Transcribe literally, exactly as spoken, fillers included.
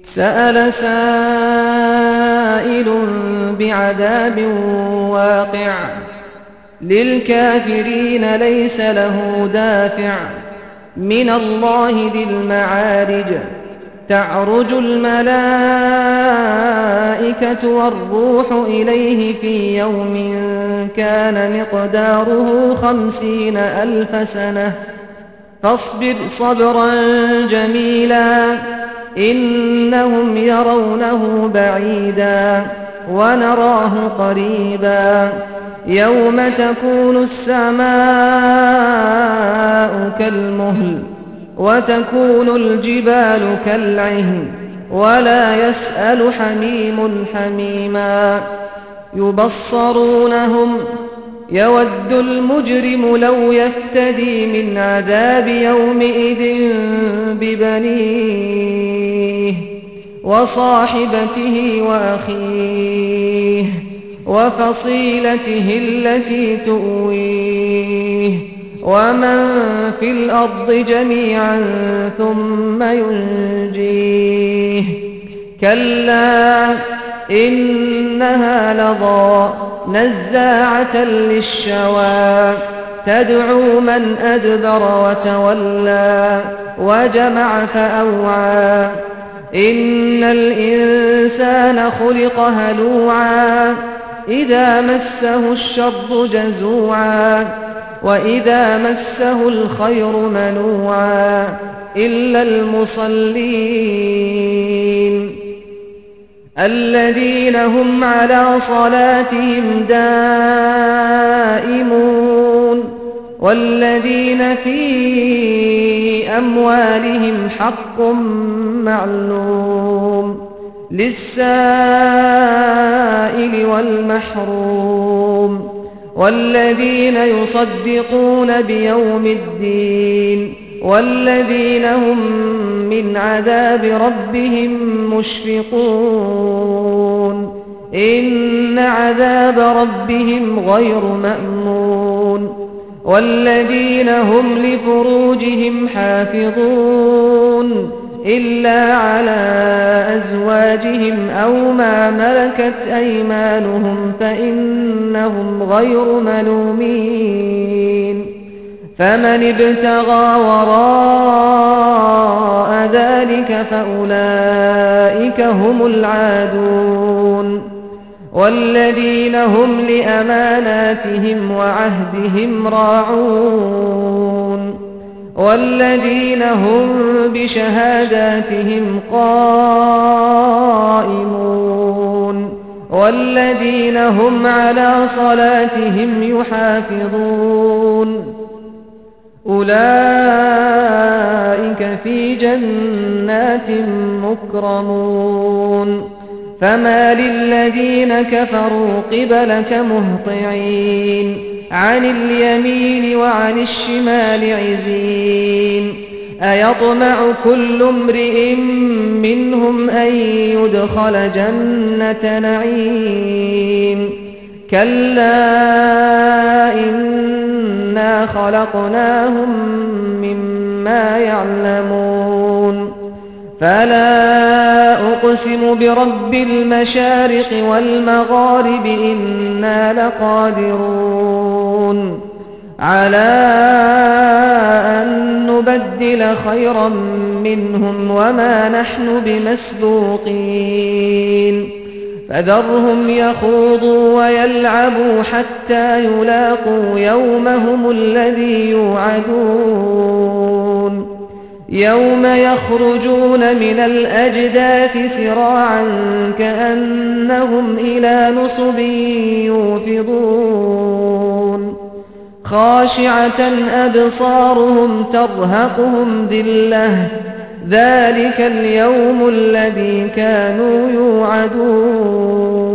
سأل سائل بعذاب واقع للكافرين ليس له دافع من الله ذي المعارج تعرج الملائكة والروح إليه في يوم كان مقداره خمسين ألف سنة فاصبر صبرا جميلا إنهم يرونه بعيدا ونراه قريبا يوم تكون السماء كالمهل وتكون الجبال كالعهن ولا يسأل حميم حميما يبصرونهم يود المجرم لو يفتدي من عذاب يومئذ ببنيه وصاحبته وأخيه وفصيلته التي تؤويه ومن في الأرض جميعا ثم ينجيه كلا إنها لظى نزاعة للشوى تدعو من أدبر وتولى وجمع فأوعى إن الإنسان خلق هلوعا إذا مسه الشر جزوعا وإذا مسه الخير منوعا إلا المصلين الذين هم على صلاتهم دائمون والذين في أموالهم حق معلوم للسائل والمحروم والذين يصدقون بيوم الدين والذين هم من عذاب ربهم مشفقون إن عذاب ربهم غير مأمون والذين هم لفروجهم حافظون إلا على أزواجهم أو ما ملكت أيمانهم فإنهم غير ملومين فمن ابتغى وراء ذلك فأولئك هم العادون والذين هم لأماناتهم وعهدهم راعون والذين هم بشهاداتهم قائمون والذين هم على صلاتهم يحافظون أولئك في جنات مكرمون فما للذين كفروا قبلك مهطعين عن اليمين وعن الشمال عزين أيطمع كل امرئ منهم أن يدخل جنة نعيم كلا إنا خلقناهم مما يعلمون فلا أقسم برب المشارق والمغارب إنا لقادرون على أن نبدل خيرا منهم وما نحن بمسبوقين فذرهم يخوضوا ويلعبوا حتى يلاقوا يومهم الذي يوعدون يوم يخرجون من الأجداث سراعا كأنهم إلى نصب يوفضون خاشعة أبصارهم ترهقهم ذلة ذلك اليوم الذي كانوا يوعدون